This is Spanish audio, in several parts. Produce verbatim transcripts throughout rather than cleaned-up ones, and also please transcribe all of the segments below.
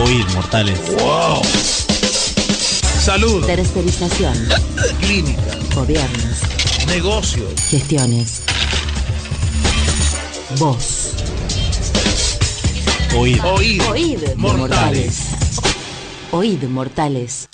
Oíd, mortales. ¡Wow! Salud. Tercerización. Clínica. Gobiernos. Negocios. Gestiones. Voz. Oíd. Oíd. Oíd, mortales. Oíd, mortales.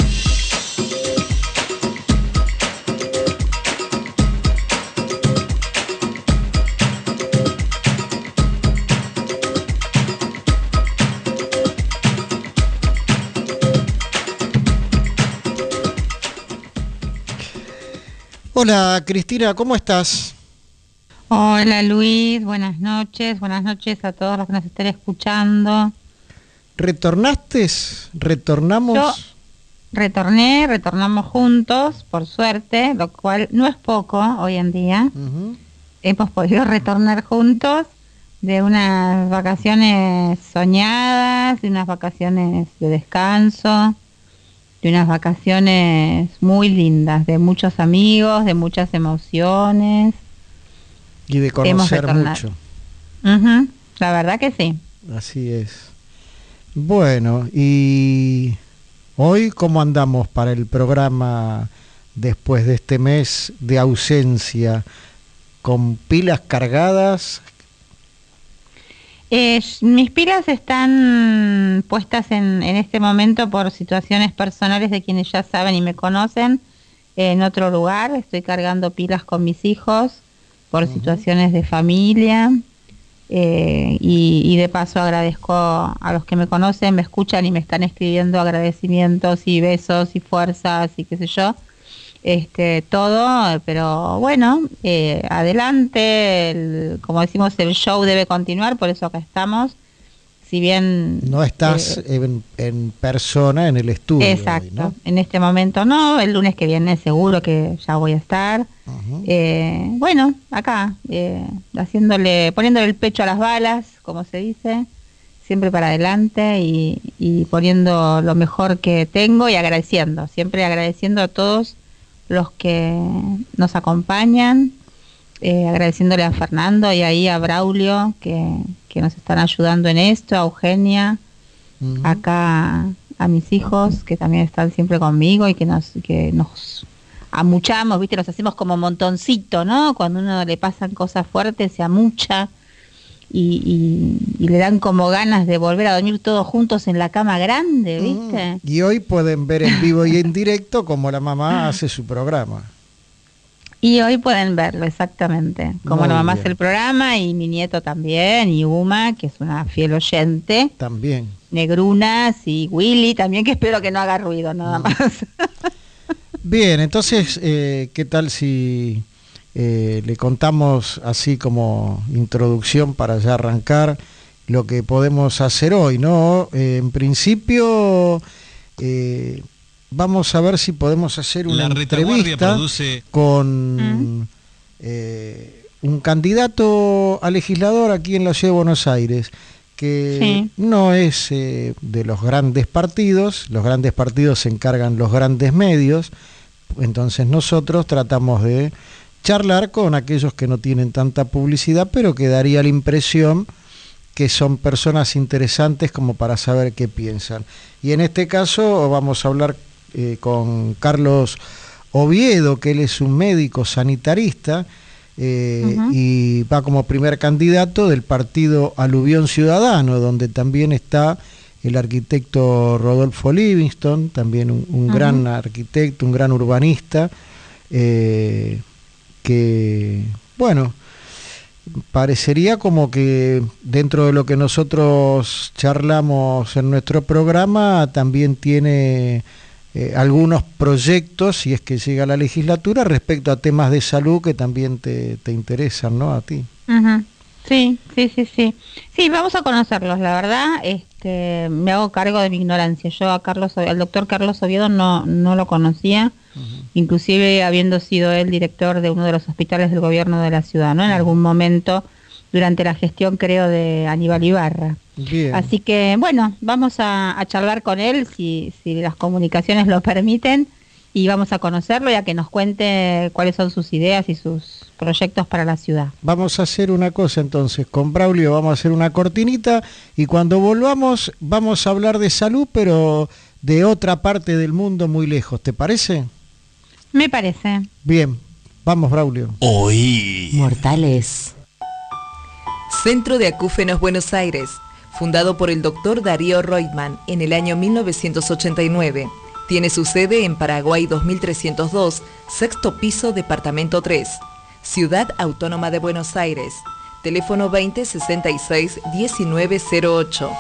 Hola Cristina, ¿cómo estás? Hola Luis, buenas noches, buenas noches a todos los que nos estén escuchando. ¿Retornaste? ¿Retornamos? Yo retorné, retornamos juntos, por suerte, lo cual no es poco hoy en día. Uh-huh. Hemos podido retornar juntos de unas vacaciones soñadas, de unas vacaciones de descanso, de unas vacaciones muy lindas, de muchos amigos, de muchas emociones. Y de conocer mucho. Uh-huh, la verdad que sí. Así es. Bueno, y hoy, ¿cómo andamos para el programa después de este mes de ausencia? ¿Con pilas cargadas? Eh, mis pilas están puestas en, en este momento por situaciones personales de quienes ya saben y me conocen en otro lugar. Estoy cargando pilas con mis hijos por uh-huh. situaciones de familia eh, y, y de paso agradezco a los que me conocen, me escuchan y me están escribiendo agradecimientos y besos y fuerzas y qué sé yo. Este, todo, pero bueno, eh, adelante, el, como decimos, el show debe continuar, por eso acá estamos. Si bien no estás eh, en, en persona en el estudio. Exacto, hoy, ¿no? En este momento no, el lunes que viene seguro que ya voy a estar. Uh-huh. Eh, bueno, acá, eh, haciéndole, poniéndole el pecho a las balas, como se dice, siempre para adelante y, y poniendo lo mejor que tengo y agradeciendo, siempre agradeciendo a todos los que nos acompañan, eh, agradeciéndole a Fernando y ahí a Braulio que, que nos están ayudando en esto, a Eugenia, uh-huh. acá a mis hijos que también están siempre conmigo y que nos que nos amuchamos, viste, nos hacemos como montoncito, ¿no? Cuando uno le pasan cosas fuertes se amucha y, y, y le dan como ganas de volver a dormir todos juntos en la cama grande, ¿viste? Mm, y hoy pueden ver en vivo y en directo cómo la mamá hace su programa. Y hoy pueden verlo, exactamente. Como Muy la mamá bien. hace el programa y mi nieto también, y Uma, que es una fiel oyente. También. Negrunas y Willy también, que espero que no haga ruido nada mm. más. Bien, entonces, eh, ¿qué tal si... Eh, le contamos así como introducción para ya arrancar lo que podemos hacer hoy, ¿no? Eh, en principio eh, vamos a ver si podemos hacer una La entrevista produce... con ¿Mm? eh, un candidato a legislador aquí en la Ciudad de Buenos Aires que Sí. no es eh, de los grandes partidos, los grandes partidos se encargan los grandes medios, entonces nosotros tratamos de charlar con aquellos que no tienen tanta publicidad, pero que daría la impresión que son personas interesantes como para saber qué piensan. Y en este caso vamos a hablar eh, con Carlos Oviedo, que él es un médico sanitarista eh, uh-huh. y va como primer candidato del partido Aluvión Ciudadano, donde también está el arquitecto Rodolfo Livingston, también un, un uh-huh. gran arquitecto, un gran urbanista, eh, que, bueno, parecería como que dentro de lo que nosotros charlamos en nuestro programa también tiene eh, algunos proyectos, si es que llega a la legislatura, respecto a temas de salud que también te, te interesan, ¿no? A ti. Uh-huh. Sí, sí, sí, sí. Sí, vamos a conocerlos, la verdad, este, me hago cargo de mi ignorancia. Yo a Carlos, al doctor Carlos Oviedo no, no lo conocía, uh-huh. inclusive habiendo sido él director de uno de los hospitales del gobierno de la ciudad, ¿no? En algún momento, durante la gestión, creo, de Aníbal Ibarra. Bien. Así que, bueno, vamos a, a charlar con él, si, si las comunicaciones lo permiten, y vamos a conocerlo y a que nos cuente cuáles son sus ideas y sus proyectos para la ciudad. Vamos a hacer una cosa entonces, con Braulio vamos a hacer una cortinita y cuando volvamos vamos a hablar de salud, pero de otra parte del mundo muy lejos, ¿te parece? Me parece. Bien, vamos Braulio. Hoy. Mortales. Centro de Acúfenos Buenos Aires, fundado por el doctor Darío Reutemann en el año mil novecientos ochenta y nueve. Tiene su sede en Paraguay dos mil trescientos dos, sexto piso, departamento tres. Ciudad Autónoma de Buenos Aires. Teléfono veinte sesenta y seis diecinueve cero ocho.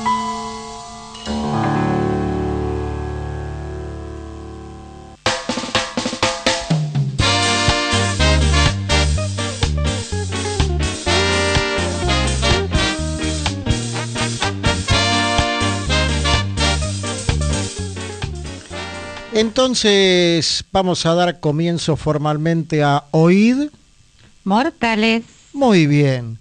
Entonces vamos a dar comienzo formalmente a Oíd Mortales. Muy bien.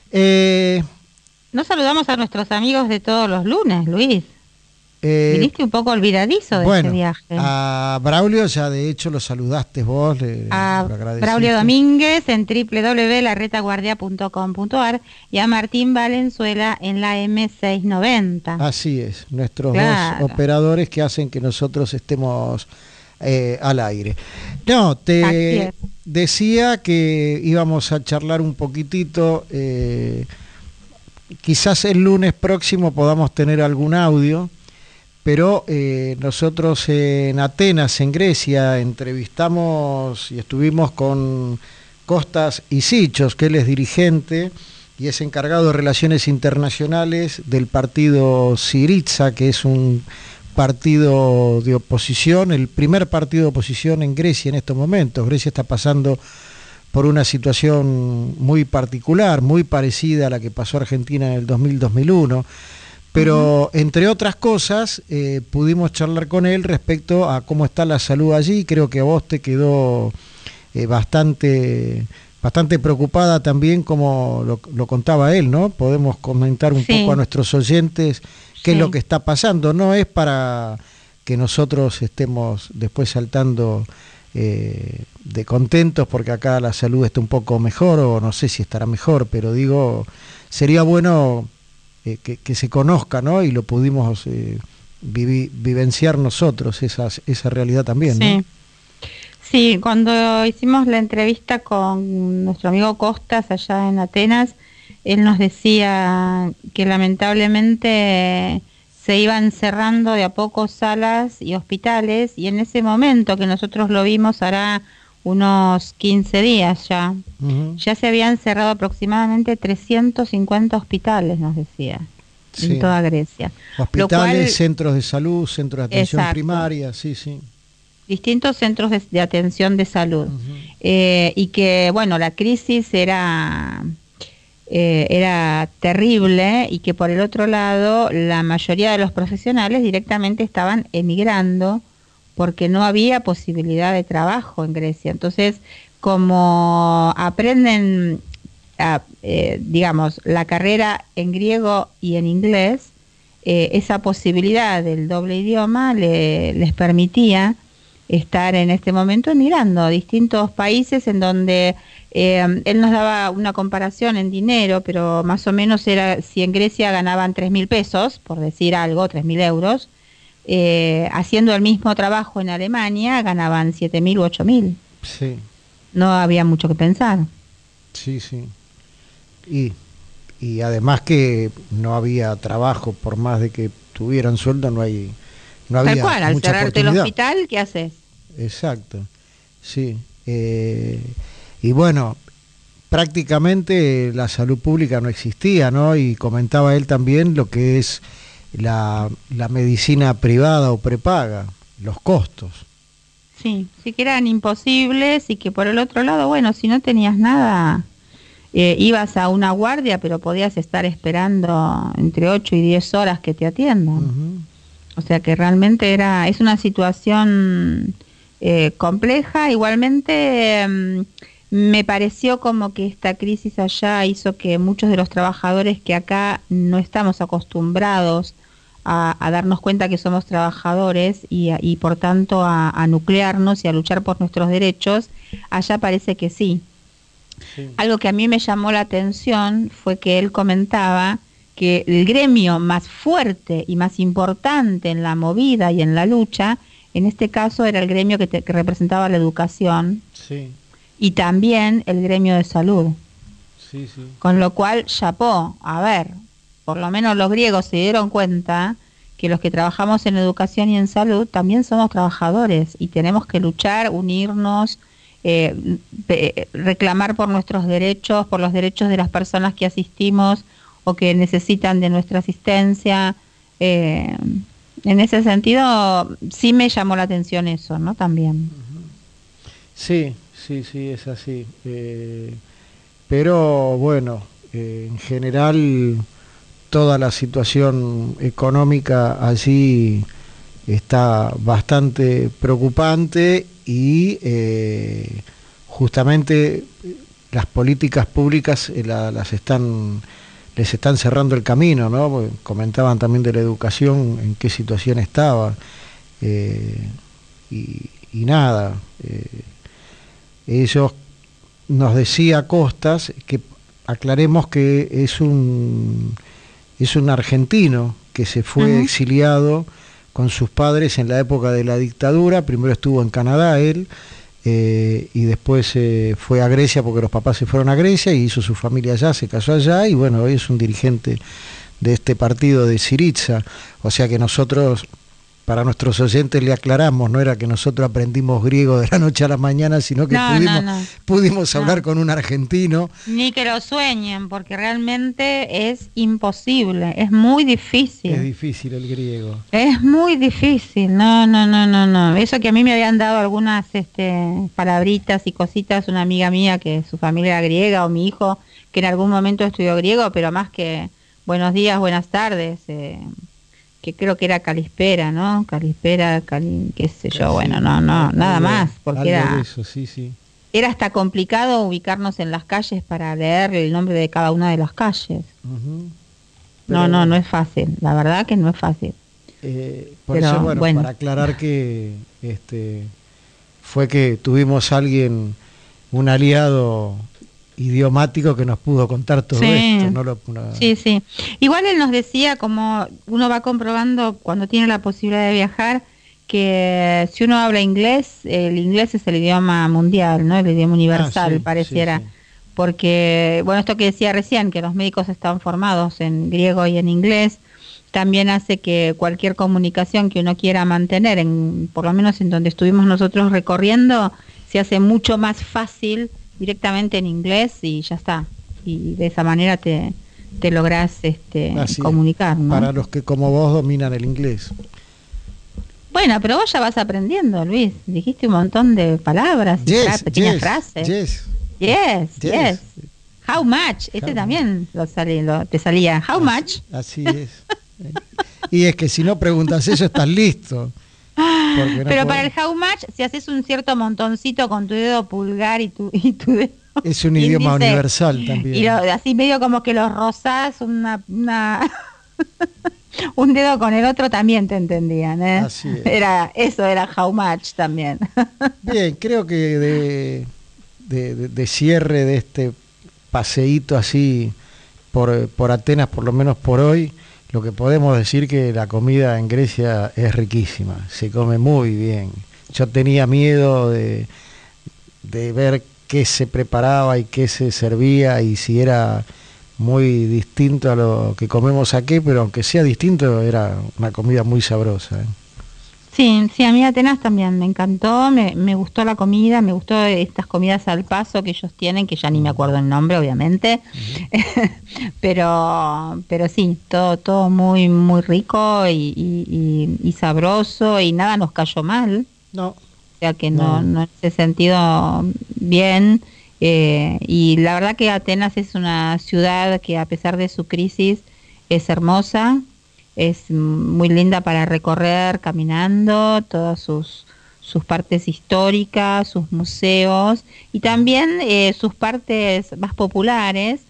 Eh, No saludamos a nuestros amigos de todos los lunes, Luis. eh, Viniste un poco olvidadizo de bueno, ese viaje. a Braulio ya de hecho lo saludaste vos. Le, A lo agradeciste. Braulio Domínguez en doble u doble u doble u punto la retaguardia punto com punto a r y a Martín Valenzuela en la eme seiscientos noventa. Así es, nuestros Claro. dos operadores que hacen que nosotros estemos eh, al aire. No, Así te es. decía que íbamos a charlar un poquitito, eh, quizás el lunes próximo podamos tener algún audio, pero eh, nosotros en Atenas, en Grecia, entrevistamos y estuvimos con Kostas Isichos, que él es dirigente y es encargado de Relaciones Internacionales del partido Syriza, que es un partido de oposición, el primer partido de oposición en Grecia en estos momentos. Grecia está pasando por una situación muy particular, muy parecida a la que pasó Argentina en el dos mil dos mil uno, pero uh-huh. entre otras cosas eh, pudimos charlar con él respecto a cómo está la salud allí. Creo que a vos te quedó eh, bastante... bastante preocupada también, como lo, lo contaba él, ¿no? Podemos comentar un Sí. poco a nuestros oyentes qué Sí. es lo que está pasando. No es para que nosotros estemos después saltando eh, de contentos porque acá la salud está un poco mejor, o no sé si estará mejor, pero digo, sería bueno eh, que, que se conozca, ¿no? Y lo pudimos eh, vivi- vivenciar nosotros, esas, esa realidad también, Sí. ¿no? Sí, cuando hicimos la entrevista con nuestro amigo Kostas allá en Atenas, él nos decía que lamentablemente se iban cerrando de a poco salas y hospitales, y en ese momento que nosotros lo vimos hará unos quince días ya, Uh-huh. ya se habían cerrado aproximadamente trescientos cincuenta hospitales, nos decía, Sí. en toda Grecia. Hospitales, Lo cual- centros de salud, centros de atención Exacto. primaria, sí, sí. distintos centros de, de atención de salud. Uh-huh. Eh, y que, bueno, la crisis era, eh, era terrible, y que por el otro lado la mayoría de los profesionales directamente estaban emigrando porque no había posibilidad de trabajo en Grecia. Entonces, como aprenden, a, eh, digamos, la carrera en griego y en inglés, eh, esa posibilidad del doble idioma le, les permitía estar en este momento emigrando a distintos países en donde eh, él nos daba una comparación en dinero, pero más o menos era, si en Grecia ganaban tres mil pesos, por decir algo, tres mil euros, eh, haciendo el mismo trabajo en Alemania ganaban siete mil u ocho mil. Sí, No había mucho que pensar. sí, sí. Y, y además que no había trabajo, por más de que tuvieran sueldo, no hay no había Tal cual, al mucha cerrarte el oportunidad. hospital, ¿qué haces? Exacto, sí. Eh, y bueno, prácticamente la salud pública no existía, ¿no? Y comentaba él también lo que es la, la medicina privada o prepaga, los costos. Sí, sí que eran imposibles, y que por el otro lado, bueno, si no tenías nada, eh, ibas a una guardia, pero podías estar esperando entre ocho y diez horas que te atiendan. Uh-huh. O sea que realmente era, es una situación eh, compleja. Igualmente eh, me pareció como que esta crisis allá hizo que muchos de los trabajadores que acá no estamos acostumbrados a, a darnos cuenta que somos trabajadores y, a, y por tanto a, a nuclearnos y a luchar por nuestros derechos, allá parece que sí. sí. Algo que a mí me llamó la atención fue que él comentaba que el gremio más fuerte y más importante en la movida y en la lucha, en este caso era el gremio que, te, que representaba la educación sí. y también el gremio de salud. Sí, sí. Con lo cual, chapó, a ver, por lo menos los griegos se dieron cuenta que los que trabajamos en educación y en salud también somos trabajadores y tenemos que luchar, unirnos, eh, eh, reclamar por nuestros derechos, por los derechos de las personas que asistimos o que necesitan de nuestra asistencia. Eh, en ese sentido, sí me llamó la atención eso, ¿no? También. Sí, sí, sí, es así. Eh, pero bueno, eh, en general toda la situación económica allí está bastante preocupante y eh, justamente las políticas públicas eh, la, las están les están cerrando el camino, ¿no? Porque comentaban también de la educación, en qué situación estaba eh, y, y nada. Eh, ellos nos decía Costas que aclaremos que es un es un argentino que se fue uh-huh. exiliado con sus padres en la época de la dictadura. Primero estuvo en Canadá él eh, y después eh, fue a Grecia porque los papás se fueron a Grecia y hizo su familia allá, se casó allá y bueno, hoy es un dirigente de este partido de Syriza. O sea que nosotros, para nuestros oyentes le aclaramos, no era que nosotros aprendimos griego de la noche a la mañana, sino que no, pudimos, no, no. pudimos hablar no. con un argentino. Ni que lo sueñen, porque realmente es imposible, es muy difícil. Es difícil el griego. Es muy difícil, no, no, no, no, no. Eso que a mí me habían dado algunas este, palabritas y cositas, una amiga mía que su familia era griega, o mi hijo que en algún momento estudió griego, pero más que buenos días, buenas tardes, eh, que creo que era Calispera, ¿no? Calispera, cali, qué sé yo, sí, bueno, no, no, algo, nada más, porque era, eso, sí, sí. era hasta complicado ubicarnos en las calles para leer el nombre de cada una de las calles. Uh-huh. No, no, no es fácil, la verdad que no es fácil. Eh, por Pero, eso, bueno, bueno, para aclarar que este fue que tuvimos a alguien, un aliado idiomático que nos pudo contar todo sí, esto. ¿No? Lo, una... Sí, sí. Igual él nos decía, como uno va comprobando cuando tiene la posibilidad de viajar, que si uno habla inglés, el inglés es el idioma mundial, ¿no? El idioma universal, ah, sí, pareciera. Sí, sí. Porque, bueno, esto que decía recién, que los médicos están formados en griego y en inglés, también hace que cualquier comunicación que uno quiera mantener, en, por lo menos en donde estuvimos nosotros recorriendo, se hace mucho más fácil directamente en inglés y ya está. Y de esa manera te, te lográs este, comunicar, ¿no? Para los que como vos dominan el inglés. Bueno, pero vos ya vas aprendiendo, Luis. Dijiste un montón de palabras, yes, y fra pequeñas yes, frases. Yes. Yes, yes. yes. How much? Este How también lo salí, lo, te salía. How así, much? Así es. Y es que si no preguntas eso, estás listo. No Pero puedo... para el how much, si haces un cierto montoncito con tu dedo pulgar y tu, y tu dedo es un índice, idioma universal también. Y lo, así medio como que los rozás una, una un dedo con el otro también te entendían, ¿eh? Así es. Era, eso era how much también. Bien, creo que de, de, de, de cierre de este paseíto así por, por Atenas, por lo menos por hoy, lo que podemos decir que la comida en Grecia es riquísima, se come muy bien. Yo tenía miedo de, de ver qué se preparaba y qué se servía y si era muy distinto a lo que comemos aquí, pero aunque sea distinto, era una comida muy sabrosa, ¿eh? Sí, sí, a mí Atenas también me encantó, me, me gustó la comida, me gustó estas comidas al paso que ellos tienen, que ya ni me acuerdo el nombre, obviamente, uh-huh. pero pero sí, todo todo muy muy rico y, y, y, y sabroso y nada nos cayó mal. No. O sea que no, no. no en ese sentido bien, eh, y la verdad que Atenas es una ciudad que a pesar de su crisis es hermosa. Es muy linda para recorrer caminando, todas sus, sus partes históricas, sus museos y también eh, sus partes más populares,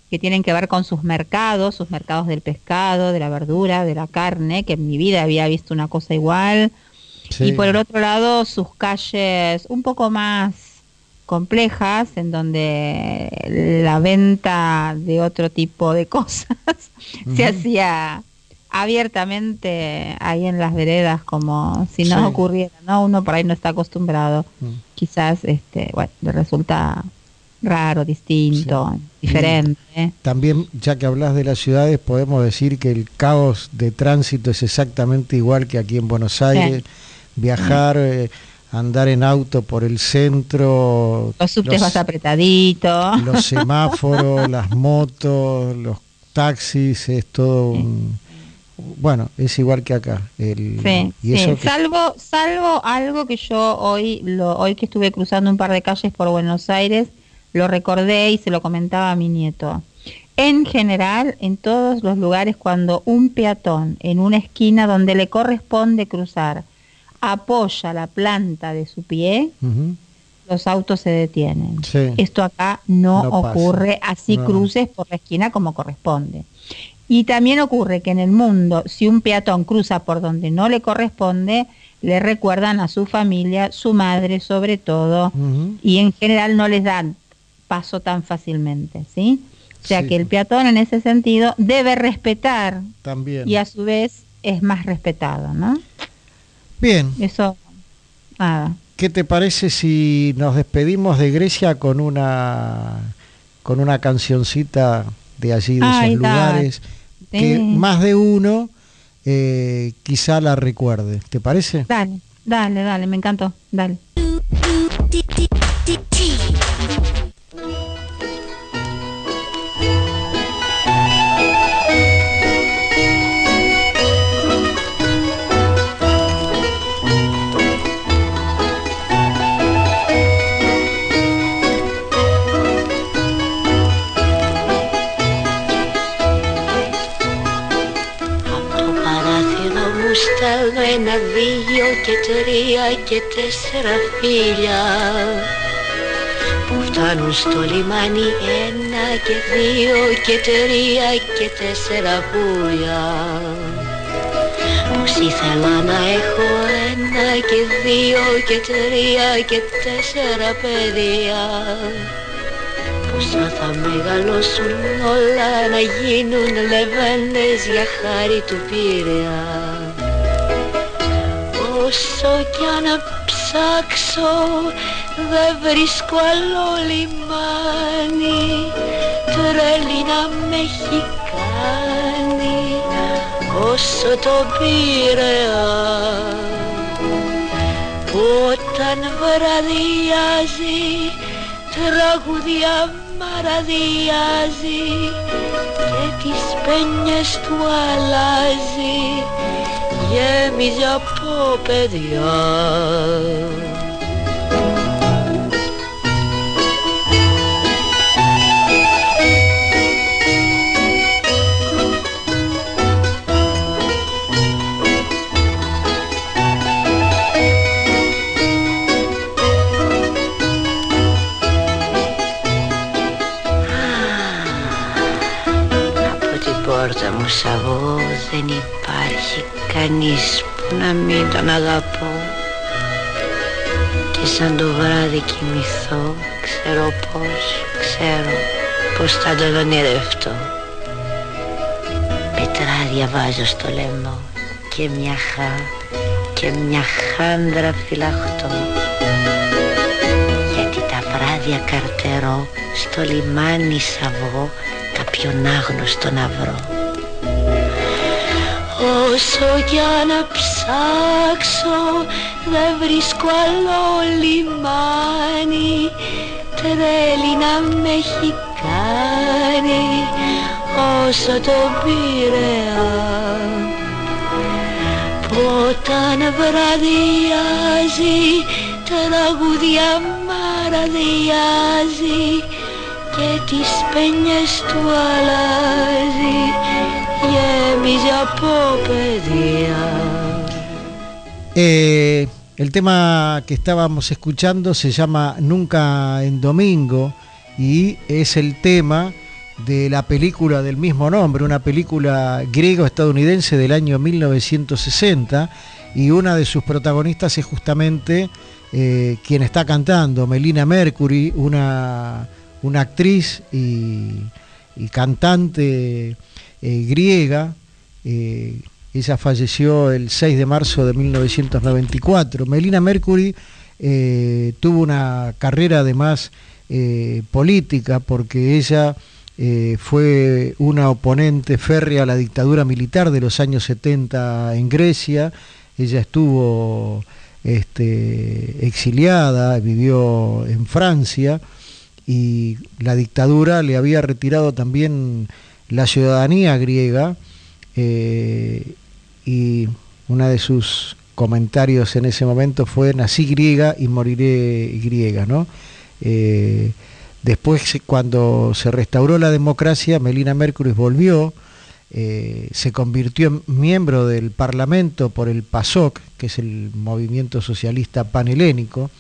que tienen que ver con sus mercados, sus mercados del pescado, de la verdura, de la carne, que en mi vida había visto una cosa igual. Sí. Y por el otro lado, sus calles un poco más complejas, en donde la venta de otro tipo de cosas uh-huh. se hacía abiertamente ahí en las veredas, como si no sí. ocurriera, ¿no? Uno por ahí no está acostumbrado. Uh-huh. Quizás, este, bueno, le resulta raro, distinto, sí. diferente. También, ya que hablas de las ciudades, podemos decir que el caos de tránsito es exactamente igual que aquí en Buenos Aires. Sí. Viajar, sí. eh, andar en auto por el centro. Los subtes más apretaditos. Los semáforos, las motos, los taxis, es todo sí. un... Bueno, es igual que acá. El, sí, y eso sí. Que... salvo salvo algo que yo hoy, lo, hoy que estuve cruzando un par de calles por Buenos Aires, lo recordé y se lo comentaba a mi nieto. En general, en todos los lugares, cuando un peatón en una esquina donde le corresponde cruzar apoya la planta de su pie, uh-huh. los autos se detienen. Sí. Esto acá no, no ocurre, pasa. Así no. cruces por la esquina como corresponde. Y también ocurre que en el mundo, si un peatón cruza por donde no le corresponde, le recuerdan a su familia, su madre sobre todo, uh-huh. y en general no les dan paso tan fácilmente, ¿sí? O sea sí. que el peatón en ese sentido debe respetar también. Y a su vez es más respetado, ¿no? Bien. Eso, nada. ¿Qué te parece si nos despedimos de Grecia con una con una cancioncita de allí, de Ay, esos lugares, sí. que más de uno eh, quizá la recuerde? ¿Te parece? Dale, dale, dale, me encantó, dale. Στέλνω ένα, δύο και τρία και τέσσερα φίλια που φτάνουν στο λιμάνι. Ένα και δύο και τρία και τέσσερα πουλιά. Πως ήθελα να έχω ένα και δύο και τρία και τέσσερα παιδιά. Πόσα θα μεγαλώσουν όλα να γίνουν λεβέντες για χάρη του Πειραιά. Όσο κι αν ψάξω δεν βρίσκω άλλο λιμάνι, τρέλη να με έχει κάνει όσο το Πειραιά. Που όταν βραδιάζει τραγουδιά μαραδιάζει και τις πένιες του αλλάζει, γέμιζε από παιδιά. Πόρτα μου σ' αγώ, δεν υπάρχει κανείς που να μην τον αγαπώ. Και σαν το βράδυ κοιμηθώ, ξέρω πως, ξέρω πως θα τον ονειρευτώ. Πετράδια βάζω στο λαιμό και μια χά και μια χάντρα φυλαχτώ. Γιατί τα βράδια καρτερώ, στο λιμάνι σ' κάποιον άγνωστο να βρω. Όσο κι αν ψάξω δεν βρίσκω άλλο λιμάνι, τρέλη να με έχει κάνει όσο το Πειραιά. Που όταν βραδιάζει τραγουδιά μαραδιάζει και τις πένιες του αλλάζει, γέμιζε από παιδιά. Eh, el tema que estábamos escuchando se llama Nunca en Domingo y es el tema de la película del mismo nombre, una película griego-estadounidense del año mil novecientos sesenta, y una de sus protagonistas es justamente eh, quien está cantando, Melina Mercury, una, una actriz y, y cantante eh, griega. Eh, ella falleció el seis de marzo de mil novecientos noventa y cuatro. Melina Mercury eh, tuvo una carrera además eh, política, porque ella eh, fue una oponente férrea a la dictadura militar de los años setenta en Grecia. Ella estuvo este, exiliada, vivió en Francia, y la dictadura le había retirado también la ciudadanía griega, eh, y uno de sus comentarios en ese momento fue: nací griega y moriré griega, ¿no? Eh, después, cuando se restauró la democracia, Melina Mercury volvió. Eh, se convirtió en miembro del Parlamento por el PASOK, que es el movimiento socialista panhelénico.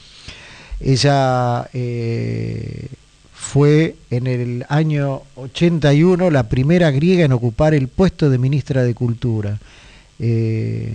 Ella eh, fue en el año ochenta y uno la primera griega en ocupar el puesto de ministra de Cultura. Eh,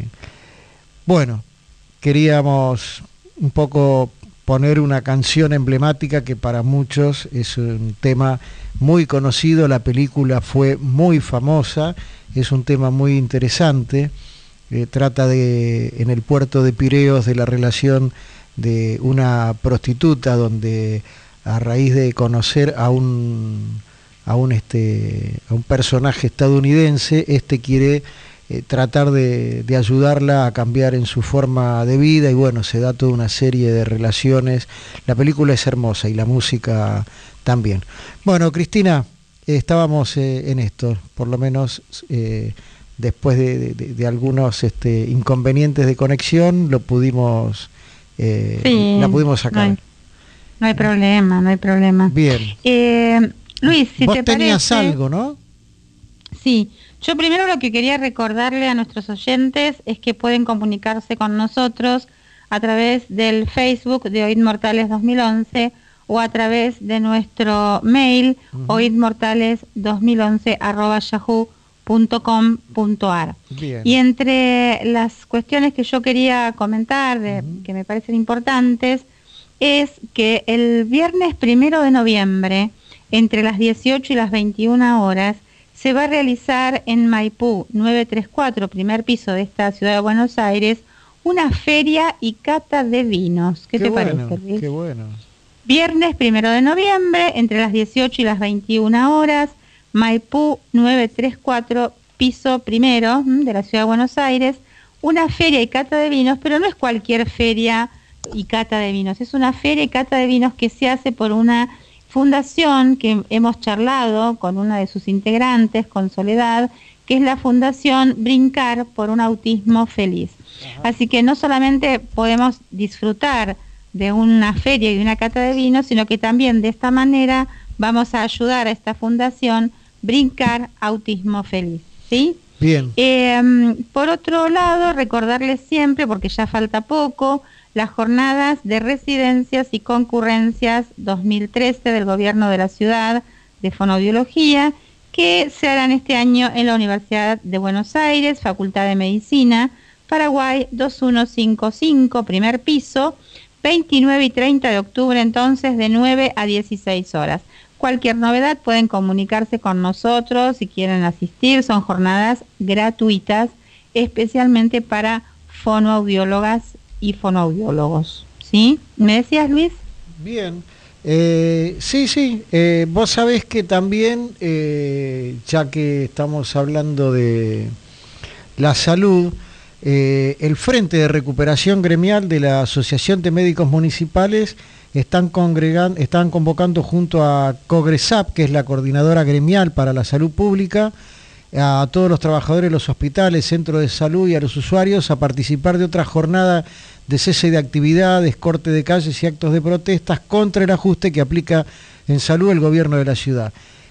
bueno, queríamos un poco poner una canción emblemática que para muchos es un tema muy conocido, la película fue muy famosa, es un tema muy interesante, eh, trata de, en el puerto de Pireos, de la relación de una prostituta, donde a raíz de conocer a un, a un, este, a un personaje estadounidense, este quiere Eh, tratar de, de ayudarla a cambiar en su forma de vida, y bueno, se da toda una serie de relaciones. La película es hermosa y la música también. Bueno, Cristina, eh, estábamos eh, en esto, por lo menos eh, después de, de, de algunos este, inconvenientes de conexión, lo pudimos, eh, sí, la pudimos sacar. No hay, no hay problema, no hay problema. Bien. Eh, Luis, si Vos te tenías parece, algo, ¿no? Sí. Yo primero lo que quería recordarle a nuestros oyentes es que pueden comunicarse con nosotros a través del Facebook de Oíd Mortales dos mil once o a través de nuestro mail uh-huh. oidmortales dos mil once arroba yahoo punto com punto ar. Y entre las cuestiones que yo quería comentar, de, uh-huh. que me parecen importantes, es que el viernes primero de noviembre, entre las dieciocho y las veintiuna horas, se va a realizar en Maipú novecientos treinta y cuatro, primer piso de esta ciudad de Buenos Aires, una feria y cata de vinos. ¿Qué, ¿Qué te bueno, parece, Luis? Qué bueno. Viernes primero de noviembre, entre las dieciocho y las veintiuna horas, Maipú novecientos treinta y cuatro, piso primero de la ciudad de Buenos Aires, una feria y cata de vinos, pero no es cualquier feria y cata de vinos, es una feria y cata de vinos que se hace por una fundación que hemos charlado con una de sus integrantes, con Soledad, que es la Fundación Brincar por un Autismo Feliz. Ajá. Así que no solamente podemos disfrutar de una feria y de una cata de vino, sino que también de esta manera vamos a ayudar a esta fundación Brincar Autismo Feliz, ¿sí? Bien. Eh, por otro lado, recordarles siempre, porque ya falta poco, las jornadas de residencias y concurrencias dos mil trece del Gobierno de la Ciudad de Fonoaudiología, que se harán este año en la Universidad de Buenos Aires, Facultad de Medicina, Paraguay dos mil ciento cincuenta y cinco, primer piso, veintinueve y treinta de octubre, entonces de nueve a dieciséis horas. Cualquier novedad pueden comunicarse con nosotros si quieren asistir, son jornadas gratuitas, especialmente para fonoaudiólogas y fonoaudiólogos, ¿sí? ¿Me decías, Luis? Bien, eh, sí, sí, eh, vos sabés que también, eh, ya que estamos hablando de la salud, eh, el Frente de Recuperación Gremial de la Asociación de Médicos Municipales están, congregando, están convocando junto a COGRESAP, que es la Coordinadora Gremial para la Salud Pública, a todos los trabajadores de los hospitales, centros de salud y a los usuarios a participar de otra jornada de cese de actividades, corte de calles y actos de protestas contra el ajuste que aplica en salud el gobierno de la ciudad.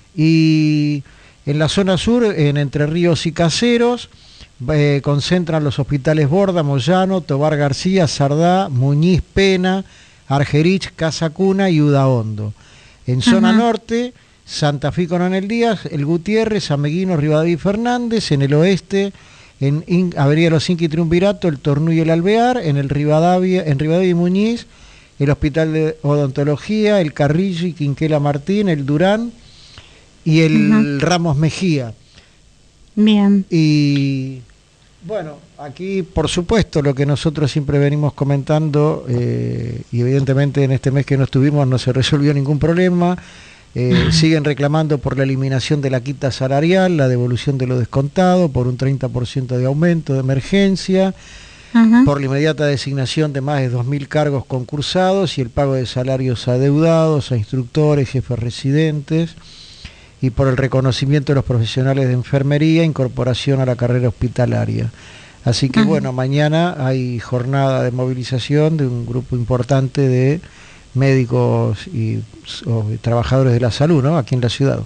Y en la zona sur, en Entre Ríos y Caseros, eh, concentran los hospitales Borda, Moyano, Tobar García, Sardá, Muñiz, Pena, Argerich, Casa Cuna y Udaondo. En zona uh-huh. norte, Santa Fe y Coronel Díaz, El Gutiérrez, Ameguino, Rivadavia y Fernández, en el oeste, en In, Avenida Los Inca y Triunvirato, El Tornú y el Alvear, en el Rivadavia, en Rivadavia y Muñiz, el Hospital de Odontología, el Carrillo y Quinquela Martín, el Durán y el uh-huh. Ramos Mejía. Bien. Y bueno, aquí por supuesto lo que nosotros siempre venimos comentando, eh, y evidentemente en este mes que no estuvimos no se resolvió ningún problema, eh, siguen reclamando por la eliminación de la quita salarial, la devolución de lo descontado, por un treinta por ciento de aumento de emergencia, uh-huh. por la inmediata designación de más de dos mil cargos concursados y el pago de salarios adeudados a instructores, jefes residentes, y por el reconocimiento de los profesionales de enfermería, incorporación a la carrera hospitalaria. Así que uh-huh. bueno, mañana hay jornada de movilización de un grupo importante de médicos y o, trabajadores de la salud, ¿no?, aquí en la ciudad.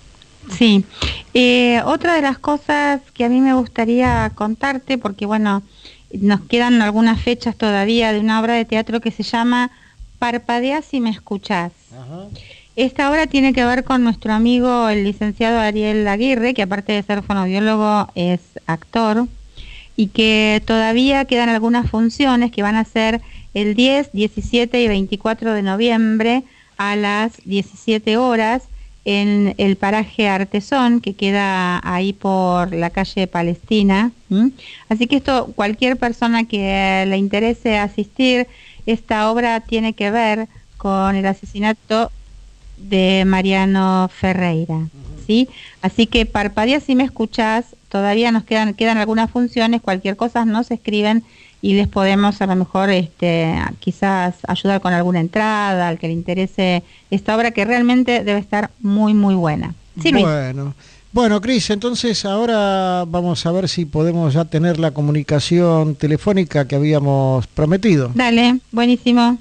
Sí. Eh, otra de las cosas que a mí me gustaría contarte, porque bueno, nos quedan algunas fechas todavía de una obra de teatro que se llama Parpadeá si me escuchás. Ajá. Esta obra tiene que ver con nuestro amigo el licenciado Ariel Aguirre, que aparte de ser fonoaudiólogo es actor, y que todavía quedan algunas funciones que van a ser el diez, diecisiete y veinticuatro de noviembre a las diecisiete horas en el paraje Artesón, que queda ahí por la calle Palestina. ¿Mm? Así que esto, cualquier persona que le interese asistir, esta obra tiene que ver con el asesinato de Mariano Ferreira, uh-huh. ¿sí? Así que parpadea si me escuchás, todavía nos quedan quedan algunas funciones, cualquier cosa nos escriben y les podemos a lo mejor este quizás ayudar con alguna entrada al que le interese esta obra, que realmente debe estar muy muy buena. Sí, Luis. Bueno, bueno, Cris, entonces ahora vamos a ver si podemos ya tener la comunicación telefónica que habíamos prometido. Dale, buenísimo.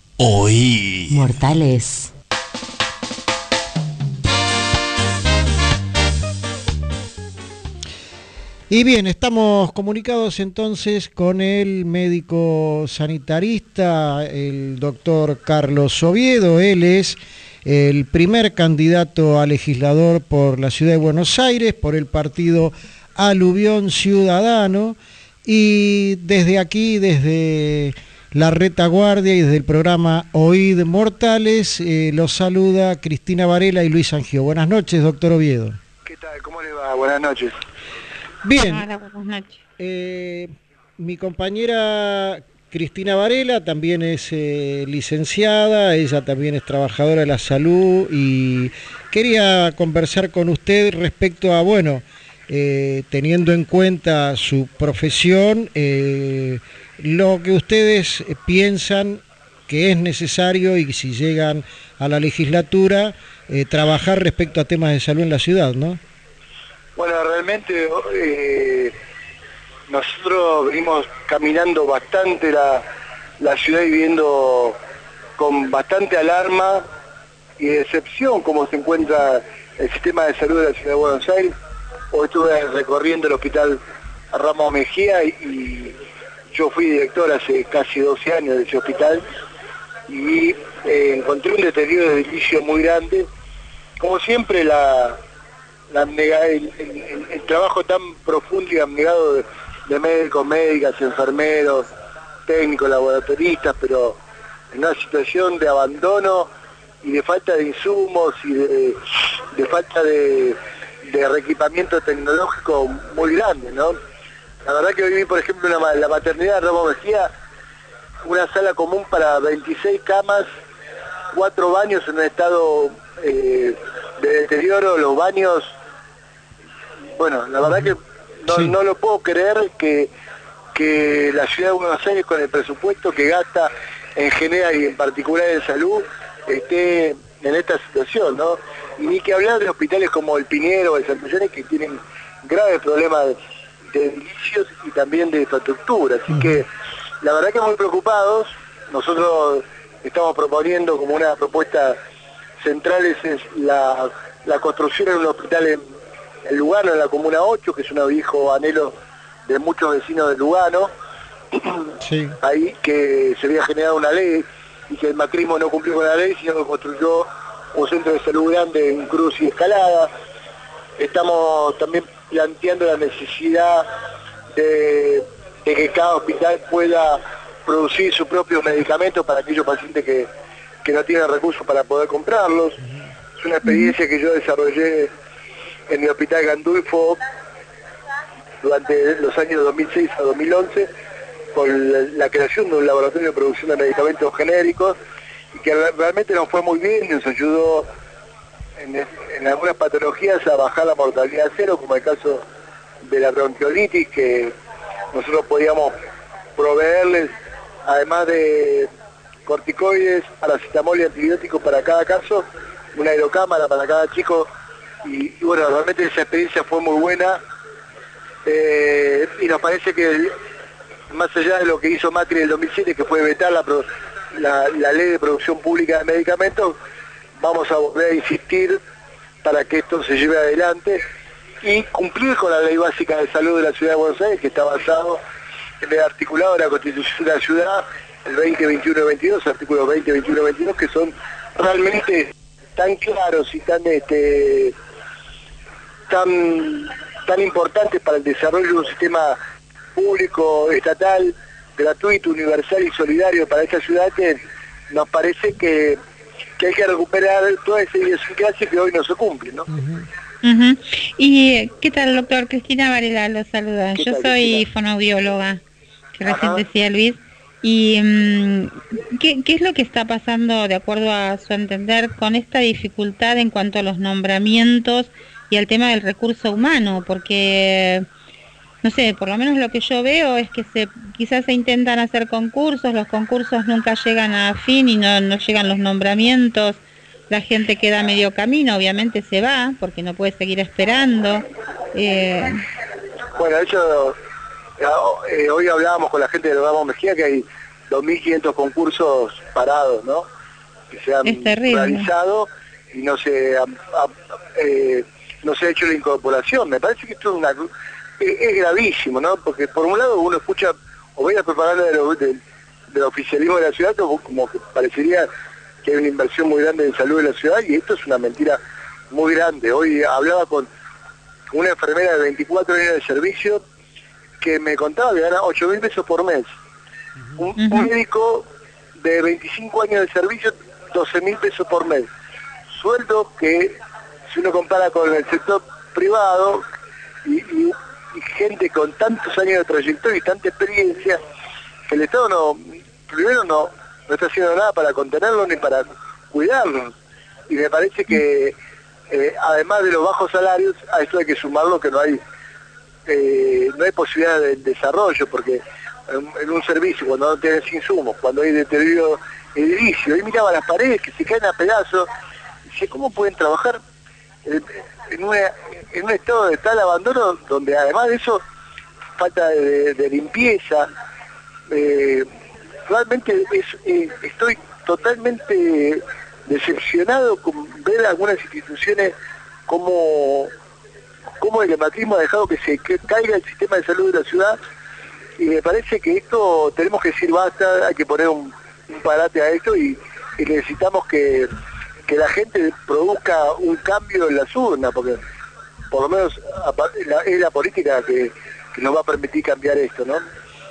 Hoy Mortales. Y bien, estamos comunicados entonces con el médico sanitarista, el doctor Carlos Oviedo. Él es el primer candidato a legislador por la ciudad de Buenos Aires, por el partido Aluvión Ciudadano. Y desde aquí, desde la retaguardia y desde el programa Oíd Mortales, eh, los saluda Cristina Varela y Luis Angio. Buenas noches, doctor Oviedo. ¿Qué tal? ¿Cómo le va? Buenas noches. Bien, Hola, buenas noches. Eh, mi compañera Cristina Varela también es eh, licenciada, ella también es trabajadora de la salud y quería conversar con usted respecto a, bueno, eh, teniendo en cuenta su profesión, eh, lo que ustedes piensan que es necesario y si llegan a la legislatura, eh, trabajar respecto a temas de salud en la ciudad, ¿no? Bueno, realmente eh, nosotros venimos caminando bastante la, la ciudad y viendo con bastante alarma y decepción cómo se encuentra el sistema de salud de la ciudad de Buenos Aires. Hoy estuve recorriendo el hospital Ramos Mejía y, y yo fui director hace casi doce años de ese hospital y eh, encontré un deterioro de edilicio muy grande. Como siempre, la... La, el, el, el trabajo tan profundo y abnegado de, de médicos, médicas, enfermeros, técnicos, laboratoristas, pero en una situación de abandono y de falta de insumos y de, de falta de, de reequipamiento tecnológico muy grande, ¿no? La verdad que hoy vi, por ejemplo, una, la maternidad de Ramos Mejía, una sala común para veintiséis camas, cuatro baños en un estado eh, de deterioro, los baños. Bueno, la verdad que no, sí. no lo puedo creer que, que la ciudad de Buenos Aires, con el presupuesto que gasta en general y en particular en salud, esté en esta situación, ¿no? Y ni que hablar de hospitales como el Piñero o el Santillán, que tienen graves problemas de, de edilicios y también de infraestructura. Así uh-huh. que la verdad que muy preocupados. Nosotros estamos proponiendo como una propuesta central es, es la, la construcción de un hospital en en Lugano, en la Comuna ocho, que es un viejo anhelo de muchos vecinos de Lugano, sí. Ahí que se había generado una ley y que el macrismo no cumplió con la ley, sino que construyó un centro de salud grande en Cruz y Escalada. Estamos también planteando la necesidad de, de que cada hospital pueda producir sus propios medicamentos para aquellos pacientes que, que no tienen recursos para poder comprarlos. Es una experiencia que yo desarrollé en mi hospital Gandulfo durante los años dos mil seis a dos mil once con la, la creación de un laboratorio de producción de medicamentos genéricos, y que realmente nos fue muy bien, nos ayudó en, en algunas patologías a bajar la mortalidad a cero, como el caso de la bronquiolitis, que nosotros podíamos proveerles, además de corticoides, paracetamol y antibióticos para cada caso, una aerocámara para cada chico, y, y bueno, realmente esa experiencia fue muy buena, eh, y nos parece que más allá de lo que hizo Macri en el dos mil siete, que fue vetar la, la, la ley de producción pública de medicamentos, vamos a volver a insistir para que esto se lleve adelante y cumplir con la ley básica de salud de la Ciudad de Buenos Aires, que está basado en el articulado de la Constitución de la Ciudad, el veinte, veintiuno y veintidós, artículos veinte, veintiuno y veintidós, que son realmente tan claros y tan este tan tan importantes para el desarrollo de un sistema público, estatal, gratuito, universal y solidario para esta ciudad, que nos parece que, que hay que recuperar toda esa idiosincrasia que hoy no se cumple, ¿no? Uh-huh. Uh-huh. ¿Y qué tal, doctor? Cristina Varela lo saluda. Yo tal, soy Cristina? fonoaudióloga, que recién Ajá. decía Luis. ¿Y um, ¿qué, qué es lo que está pasando, de acuerdo a su entender, con esta dificultad en cuanto a los nombramientos y al tema del recurso humano? Porque, no sé, por lo menos lo que yo veo es que se quizás se intentan hacer concursos, los concursos nunca llegan a fin y no, no llegan los nombramientos, la gente queda a medio camino, obviamente se va porque no puede seguir esperando. Eh... Bueno, de hecho, eh, hoy hablábamos con la gente de Ramos Mejía que hay dos mil quinientos concursos parados, ¿no? Que se han realizado y no se ha, ha, eh, no se ha hecho la incorporación. Me parece que esto es una es, es gravísimo, ¿no? Porque por un lado uno escucha o ve la propaganda de lo, de, del oficialismo de la ciudad como, como que parecería que hay una inversión muy grande en salud de la ciudad, y esto es una mentira muy grande. Hoy hablaba con una enfermera de veinticuatro años de servicio que me contaba que gana ocho mil pesos por mes. Un, uh-huh. un médico de veinticinco años de servicio, doce mil pesos por mes. Sueldo que, si uno compara con el sector privado, y, y, y gente con tantos años de trayectoria y tanta experiencia, que el Estado no, primero no, no está haciendo nada para contenerlo ni para cuidarlo. Y me parece que, eh, además de los bajos salarios, a esto hay que sumarlo que no hay eh, no hay posibilidad de desarrollo, porque en, en un servicio, cuando no tienes insumos, cuando hay deterioro edilicio, y miraba las paredes que se caen a pedazos, y dice, ¿cómo pueden trabajar en, en, una, en un estado de tal abandono, donde además de eso, falta de, de limpieza? Eh, realmente es, eh, estoy totalmente decepcionado con ver algunas instituciones como, como el hematismo ha dejado que se que caiga el sistema de salud de la ciudad, y me parece que esto tenemos que decir basta, hay que poner un, un parate a esto, y, y necesitamos que, que la gente produzca un cambio en las urnas, porque por lo menos es la política que, que nos va a permitir cambiar esto, ¿no?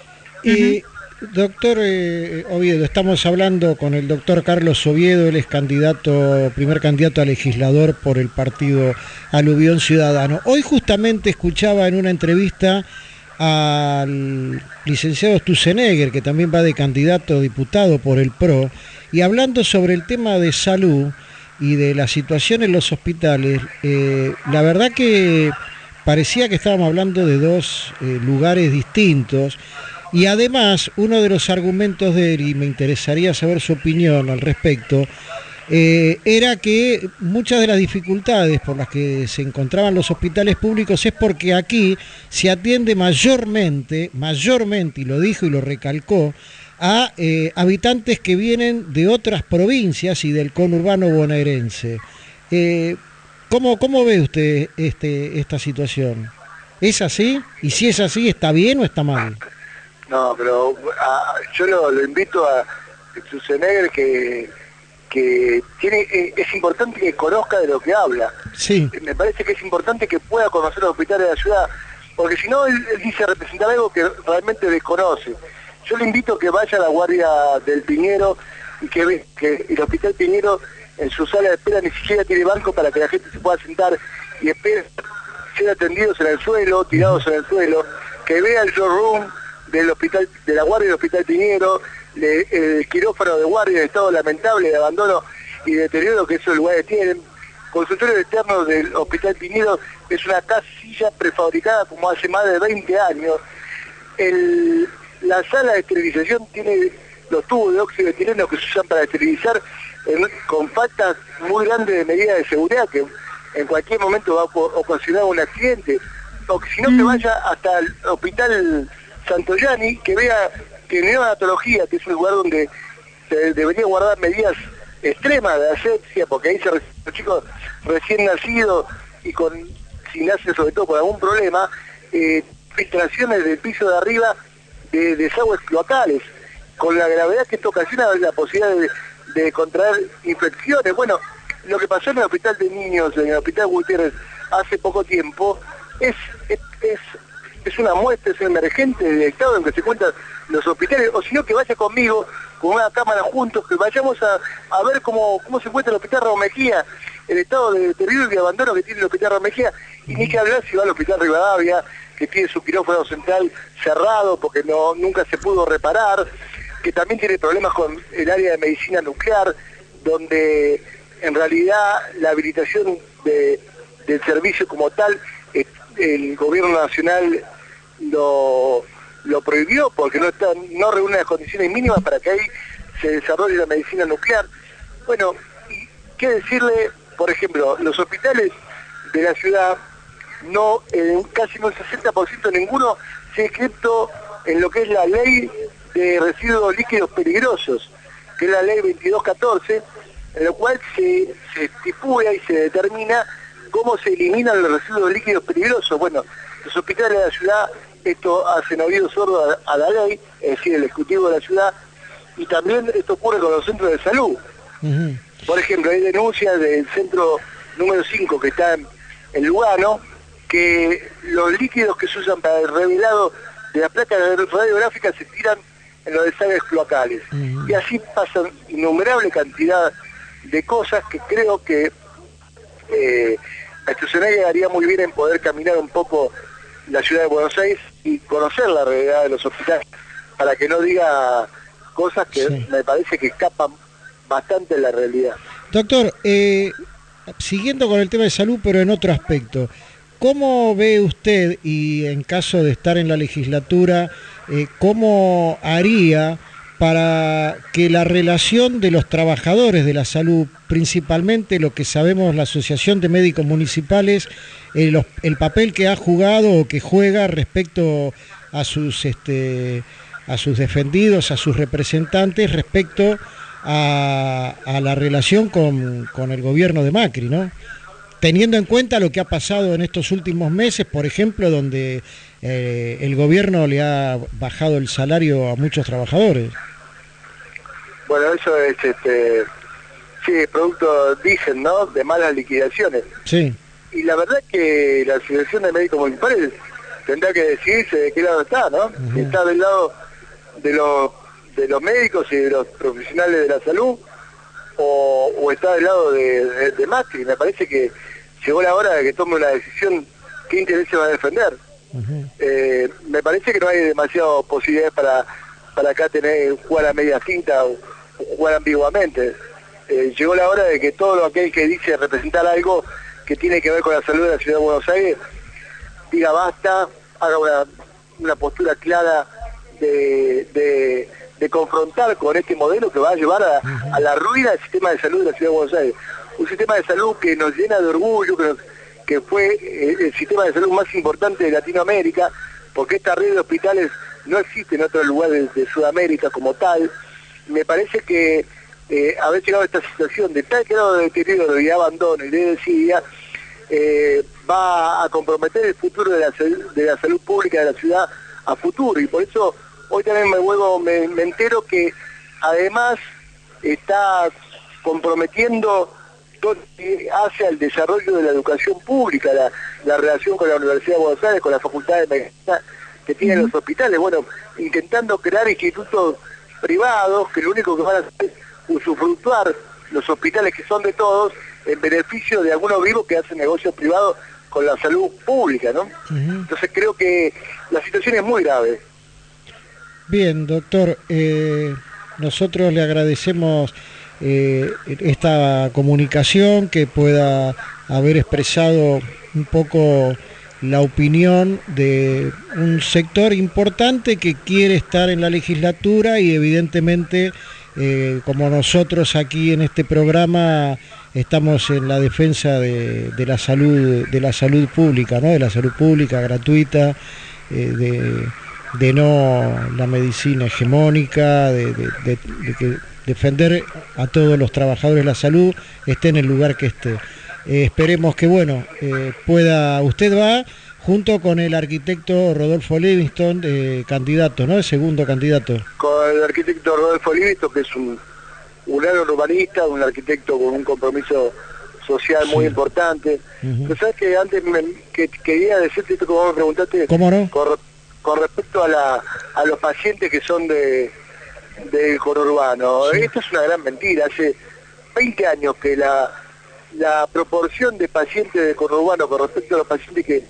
Y doctor eh, Oviedo, estamos hablando con el doctor Carlos Oviedo, él es candidato, primer candidato a legislador por el partido Aluvión Ciudadano. Hoy justamente escuchaba en una entrevista al licenciado Sturzenegger, que también va de candidato a diputado por el P R O, y hablando sobre el tema de salud y de la situación en los hospitales, eh, la verdad que parecía que estábamos hablando de dos eh, lugares distintos. Y además, uno de los argumentos de él, y me interesaría saber su opinión al respecto, eh, era que muchas de las dificultades por las que se encontraban los hospitales públicos es porque aquí se atiende mayormente, mayormente, y lo dijo y lo recalcó, a eh, habitantes que vienen de otras provincias y del conurbano bonaerense. Eh, ¿cómo, ¿Cómo ve usted este, esta situación? ¿Es así? Y si es así, ¿está bien o está mal? No, pero a, yo lo, lo invito a Sturzenegger que, que tiene eh, es importante que conozca de lo que habla. Sí. Me parece que es importante que pueda conocer los hospitales de la ciudad, porque si no, él, él dice representar algo que realmente desconoce. Yo le invito a que vaya a la guardia del Piñero y que ve que el Hospital Piñero en su sala de espera ni siquiera tiene banco para que la gente se pueda sentar y espere ser atendidos en el suelo, tirados en el suelo, que vea el showroom del hospital, de la guardia del Hospital Piñero, le, el quirófano de guardia en estado lamentable de abandono y deterioro que esos lugares tienen. Consultorio externo del Hospital Piñero es una casilla prefabricada como hace más de veinte años. El, la sala de esterilización tiene los tubos de óxido de etileno que se usan para esterilizar en, con faltas muy grandes de medidas de seguridad que en cualquier momento va a ocasionar un accidente. O que si no, que vaya hasta el Hospital Santoyani, que vea que en neonatología, que es un lugar donde se debería guardar medidas extremas de asepsia, porque ahí se reciben los chicos recién nacidos y con si nacen sobre todo con algún problema, eh, filtraciones del piso de arriba de desagües cloacales, con la gravedad que esto ocasiona la posibilidad de, de contraer infecciones. Bueno, lo que pasó en el Hospital de Niños, en el Hospital Gutiérrez, hace poco tiempo, es, es, es, es una muestra, es un emergente del estado en que se encuentran los hospitales, o si no que vaya conmigo, con una cámara juntos, que vayamos a, a ver cómo, cómo se encuentra el Hospital Raúl Mejía, el estado de deterioro y de abandono que tiene el Hospital Raúl Mejía, y ni que hablar si va al Hospital Rivadavia, que tiene su quirófano central cerrado porque no nunca se pudo reparar, que también tiene problemas con el área de medicina nuclear, donde en realidad la habilitación de, del servicio como tal, eh, el gobierno nacional lo, lo prohibió porque no, está, no reúne las condiciones mínimas para que ahí se desarrolle la medicina nuclear. Bueno, y qué decirle, por ejemplo, los hospitales de la ciudad, no, en casi un sesenta por ciento ninguno se ha inscrito en lo que es la ley de residuos líquidos peligrosos, que es la ley veintidós catorce, en lo cual se, se estipula y se determina cómo se eliminan los residuos líquidos peligrosos. Bueno, los hospitales de la ciudad, esto hacen oído sordo a, a la ley, es decir, el Ejecutivo de la ciudad, y también esto ocurre con los centros de salud. Uh-huh. Por ejemplo, hay denuncias del centro número cinco que está en, en Lugano, que los líquidos que se usan para el revelado de las placas radiográficas se tiran en los desagües cloacales. Uh-huh. Y así pasan innumerable cantidad de cosas que creo que eh, la estacionaria haría muy bien en poder caminar un poco la ciudad de Buenos Aires y conocer la realidad de los hospitales, para que no diga cosas que sí. Me parece que escapan bastante de la realidad. Doctor, eh, siguiendo con el tema de salud, pero en otro aspecto, ¿cómo ve usted, y en caso de estar en la legislatura, eh, cómo haría para que la relación de los trabajadores de la salud, principalmente lo que sabemos la Asociación de Médicos Municipales, eh, los, el papel que ha jugado o que juega respecto a sus, este, a sus defendidos, a sus representantes, respecto a, a la relación con, con el gobierno de Macri, ¿no? Teniendo en cuenta lo que ha pasado en estos últimos meses, por ejemplo, donde eh, el gobierno le ha bajado el salario a muchos trabajadores. Bueno, eso es, este, sí, producto, dicen, ¿no?, de malas liquidaciones. Sí. Y la verdad que la Asociación de Médicos Municipales tendrá que decidirse de qué lado está, ¿no? Uh-huh. Si está del lado de los, de los médicos y de los profesionales de la salud, o, o está del lado de, de, de Macri. Me parece que llegó la hora de que tome una decisión qué intereses va a defender. Uh-huh. eh, me parece que no hay demasiadas posibilidades para, para acá tener jugar a media cinta o, o jugar ambiguamente. Eh, llegó la hora de que todo aquel que dice representar algo que tiene que ver con la salud de la ciudad de Buenos Aires diga basta, haga una, una postura clara de, de, de confrontar con este modelo que va a llevar a, a la ruina del sistema de salud de la ciudad de Buenos Aires. Un sistema de salud que nos llena de orgullo, que, nos, que fue el sistema de salud más importante de Latinoamérica, porque esta red de hospitales no existe en otro lugar de, de Sudamérica como tal. Me parece que eh, haber llegado a esta situación de tal grado de deterioro y de abandono y de desidia eh, va a comprometer el futuro de la, de la salud pública de la ciudad a futuro, y por eso hoy también me, vuelvo, me, me entero que además está comprometiendo todo lo que hace al desarrollo de la educación pública, la, la relación con la Universidad de Buenos Aires, con la Facultad de Medicina que tienen uh-huh. los hospitales, bueno, intentando crear institutos privados que lo único que van a hacer es usufructuar los hospitales que son de todos en beneficio de algunos vivos que hacen negocios privados con la salud pública, ¿no? Uh-huh. Entonces creo que la situación es muy grave. Bien, doctor, eh, nosotros le agradecemos eh, esta comunicación, que pueda haber expresado un poco la opinión de un sector importante que quiere estar en la legislatura y evidentemente, eh, como nosotros aquí en este programa estamos en la defensa de, de la salud, de la salud pública, ¿no? De la salud pública gratuita, eh, de, de no la medicina hegemónica, de, de, de, de que defender a todos los trabajadores de la salud, esté en el lugar que esté. Eh, esperemos que, bueno, eh, pueda, usted va junto con el arquitecto Rodolfo Livingston, eh, candidato, ¿no? El segundo candidato. Con el arquitecto Rodolfo Livingston, que es un, un gran urbanista, un arquitecto con un compromiso social sí. muy importante. Uh-huh. Pero sabes que antes me, que, quería decirte esto, como me preguntaste, ¿cómo no? Con, con respecto a, la, a los pacientes que son de del conurbano. Sí. Esto es una gran mentira. Hace veinte años que la, la proporción de pacientes de conurbano con respecto a los pacientes que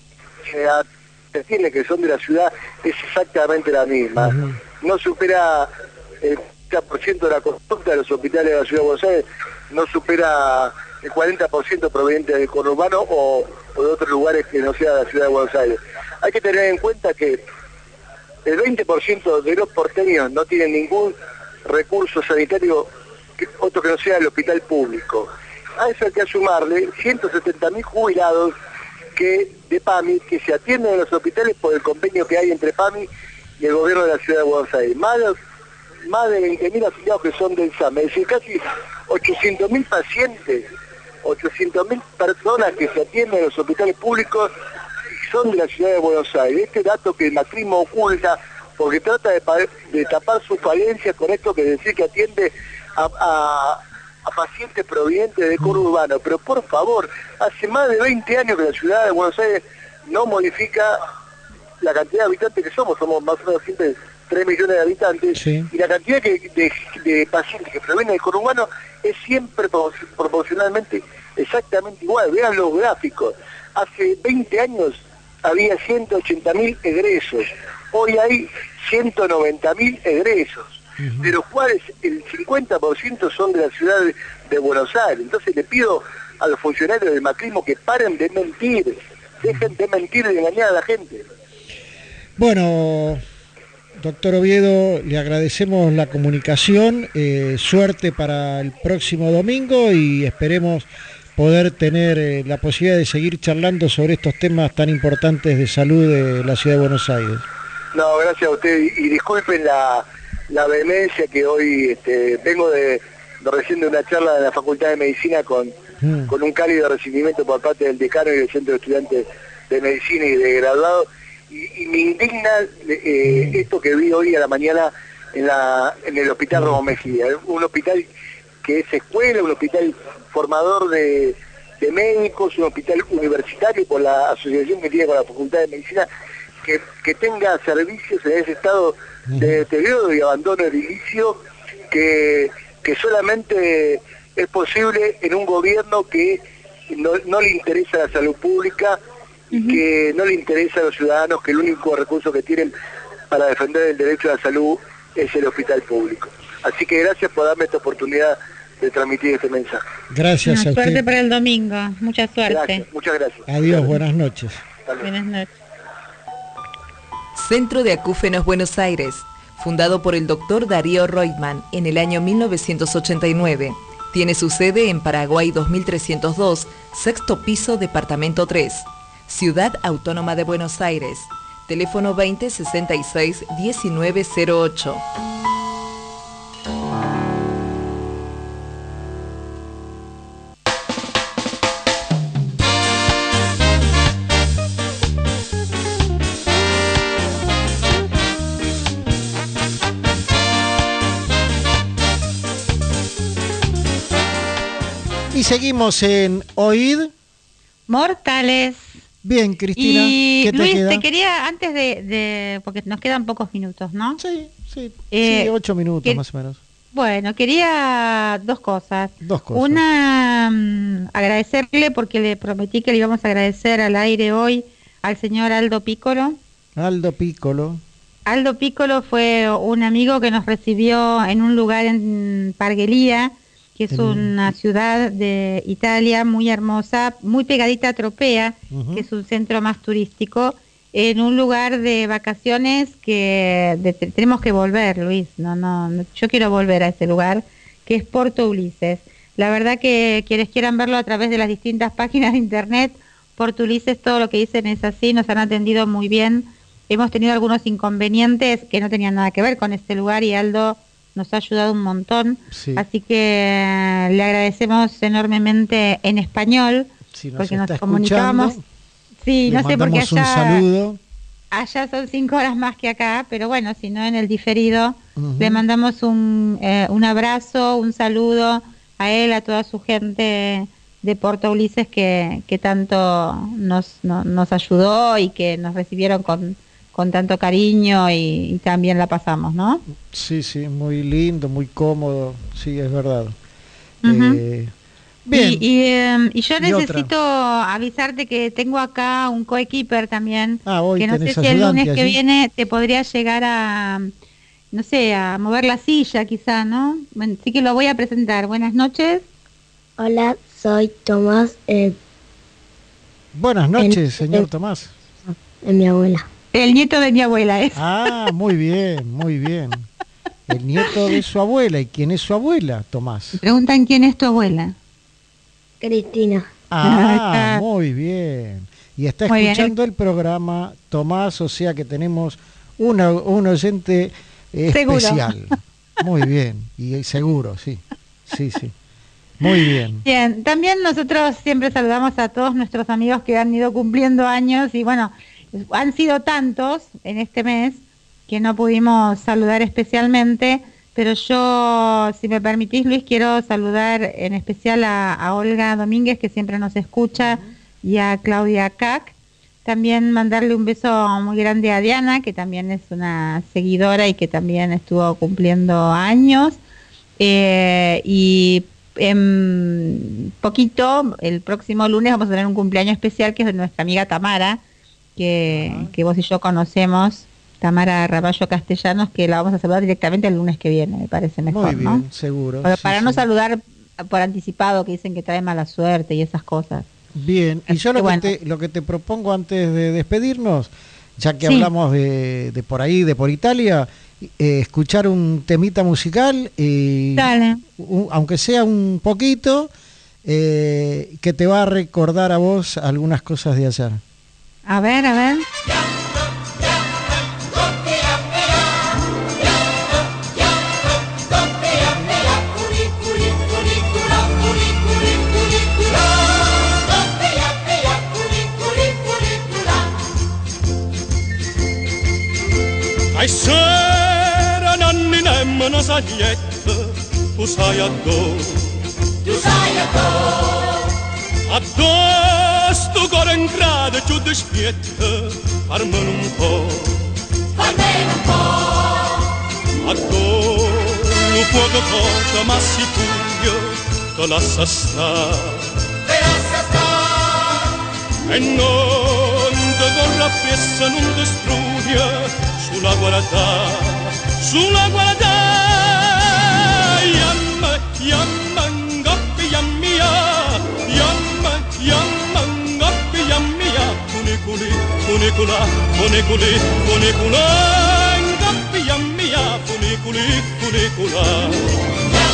se tiene que son de la ciudad es exactamente la misma. Uh-huh. No supera el cuarenta por ciento de la consulta de los hospitales de la ciudad de Buenos Aires, no supera el cuarenta por ciento proveniente del conurbano o, o de otros lugares que no sea la ciudad de Buenos Aires. Hay que tener en cuenta que el veinte por ciento de los porteños no tienen ningún recurso sanitario que, otro que no sea el hospital público. A eso hay que sumarle ciento setenta mil jubilados que de PAMI que se atienden en los hospitales por el convenio que hay entre PAMI y el gobierno de la ciudad de Buenos Aires. Más, más de veinte mil afiliados que son del S A M, es decir, casi ochocientos mil pacientes, ochocientos mil personas que se atienden en los hospitales públicos son de la ciudad de Buenos Aires. Este dato que el macrismo oculta porque trata de, de tapar sus falencias con esto que decir que atiende a, a, a pacientes provenientes de conurbano. Pero por favor, hace más de veinte años que la ciudad de Buenos Aires no modifica la cantidad de habitantes que somos, somos más o menos siempre tres millones de habitantes, sí. y la cantidad que, de, de pacientes que provienen del conurbano es siempre proporcionalmente exactamente igual. Vean los gráficos. Hace veinte años había ciento ochenta mil egresos, hoy hay ciento noventa mil egresos, uh-huh. de los cuales el cincuenta por ciento son de la ciudad de, de Buenos Aires. Entonces le pido a los funcionarios del macrismo que paren de mentir, dejen de mentir y de engañar a la gente. Bueno, doctor Oviedo, le agradecemos la comunicación, eh, suerte para el próximo domingo y esperemos poder tener eh, la posibilidad de seguir charlando sobre estos temas tan importantes de salud de la ciudad de Buenos Aires. No, gracias a usted y, y disculpen la, la vehemencia que hoy este, vengo de, de recién de una charla de la Facultad de Medicina con, mm. con un cálido recibimiento por parte del decano y del Centro de Estudiantes de Medicina y de graduados y, y me indigna eh, mm. esto que vi hoy a la mañana en, la, en el Hospital mm. Ramón Mejía, un hospital que es escuela, un hospital formador de, de médicos, un hospital universitario por la asociación que tiene con la Facultad de Medicina, que, que tenga servicios en ese estado de deterioro y abandono edilicio que, que solamente es posible en un gobierno que no, no le interesa la salud pública y uh-huh. que no le interesa a los ciudadanos, que el único recurso que tienen para defender el derecho a la salud es el hospital público. Así que gracias por darme esta oportunidad de transmitir este mensaje. Gracias no, a usted. Suerte para el domingo, mucha suerte. Gracias, muchas gracias. Adiós, buenas noches. Buenas noches. Centro de Acúfenos Buenos Aires, fundado por el doctor Darío Reutemann en el año mil novecientos ochenta y nueve. Tiene su sede en Paraguay dos mil trescientos dos, sexto piso, departamento tres. Ciudad Autónoma de Buenos Aires. Teléfono veinte sesenta y seis diecinueve cero ocho. Y seguimos en Oíd Mortales. Bien, Cristina. Y ¿qué te Luis, queda? te quería, antes de, de, porque nos quedan pocos minutos, ¿no? Sí, sí, Eh, sí, ocho minutos que- más o menos. Bueno, quería dos cosas. Dos cosas. Una, mm, agradecerle porque le prometí que le íbamos a agradecer al aire hoy al señor Aldo Piccolo. Aldo Piccolo. Aldo Piccolo fue un amigo que nos recibió en un lugar en Parguelía, que es En- una ciudad de Italia muy hermosa, muy pegadita a Tropea, Ujú. que es un centro más turístico, en un lugar de vacaciones que de- te- tenemos que volver, Luis. No, no, no, yo quiero volver a ese lugar, que es Porto Ulises. La verdad que quienes quieran verlo a través de las distintas páginas de internet, Porto Ulises, todo lo que dicen es así, nos han atendido muy bien. Hemos tenido algunos inconvenientes que no tenían nada que ver con este lugar y Aldo nos ha ayudado un montón. Sí. Así que eh, le agradecemos enormemente en español, Si nos porque está nos comunicábamos. escuchando, Sí, le no sé por qué mandamos un allá, saludo. allá son cinco horas más que acá, pero bueno, si no en el diferido, Ujú. le mandamos un, eh, un abrazo, un saludo a él, a toda su gente de Porto Ulises que, que tanto nos, no- nos ayudó y que nos recibieron con, con tanto cariño y, y también la pasamos, ¿no? Sí, sí, muy lindo, muy cómodo. Sí, es verdad. Ujú. Eh, bien. Y, y, em, y yo Y otra. necesito avisarte que tengo acá un coequiper también, Ah, hoy que no sé tenés si el ayudante lunes que allí. viene te podría llegar a, no sé, a mover la silla quizá, ¿no? Bueno, sí que lo voy a presentar. Buenas noches. Hola, soy Tomás, eh, Buenas noches, en- señor en- Tomás. de mi abuela. El nieto de mi abuela es. Ah, muy bien, muy bien. El nieto de su abuela. ¿Y quién es su abuela, Tomás? Preguntan quién es tu abuela. Cristina. Ah, muy bien. Y está Muy bien. escuchando el programa Tomás, o sea que tenemos una, un oyente eh, Seguro. especial. Muy bien, y seguro, sí. Sí, sí. Muy bien. Bien, también nosotros siempre saludamos a todos nuestros amigos que han ido cumpliendo años y bueno, han sido tantos en este mes que no pudimos saludar especialmente, pero yo, si me permitís, Luis, quiero saludar en especial a, a Olga Domínguez, que siempre nos escucha, y a Claudia Cac. También mandarle un beso muy grande a Diana, que también es una seguidora y que también estuvo cumpliendo años. Eh, y en poquito, el próximo lunes vamos a tener un cumpleaños especial que es de nuestra amiga Tamara, que, que vos y yo conocemos, Tamara Raballo Castellanos, que la vamos a saludar directamente el lunes que viene, me parece mejor, Muy bien, ¿no? seguro. Pero sí, para no sí. saludar por anticipado, que dicen que trae mala suerte y esas cosas. Bien, y Así yo lo que que, bueno. te, lo que te propongo antes de despedirnos, ya que Sí. hablamos de, de por ahí, de por Italia, eh, escuchar un temita musical, y Dale. un- aunque sea un poquito, eh, que te va a recordar a vos algunas cosas de allá. A ver, a ver. Ai sera nanni nemmeno saglietta, tu sai addosso, tu sai addosso, addosso tu cuore in grado giù di spietta, farmelo un po', farmelo un po', addosso lo fuoco cosa ma si pugno, te lascia stare, te lascia stare, e non te corra appresso, non ti strugna, sulla guarda, sulla guarda, yamma, yamma, ngoppi, yammia, yamma, yamma, ngoppi, yammia, funiculi, funicula, funiculi, funicula, ngoppi, yammia, funiculi, funicula.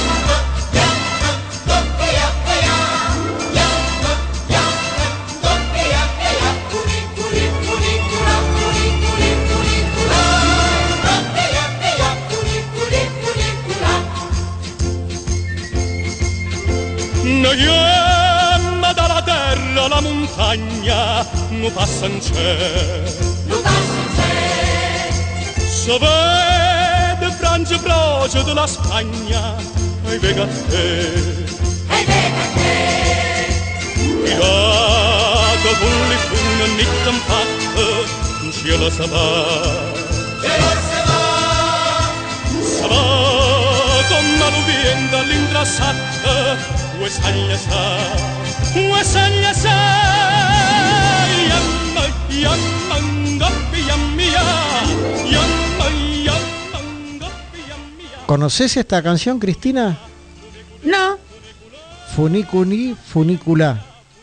Noi yamma dalla terra alla montagna, nu passa in cielo, nu passa in cielo. Se vede Francia proce della Spagna, e vega te, e Fidato con le fune nittan fatte, cielo sa va, cielo sa va, sa va, come l'ubienda l'ingrassata, ue sagna sa, ue sagna sa, yamma, yamma, ngoppi, yammia, yamma, yamma, ngoppi, yammia. ¿Conoces esta canción, Cristina? No. Funiculi, funicula.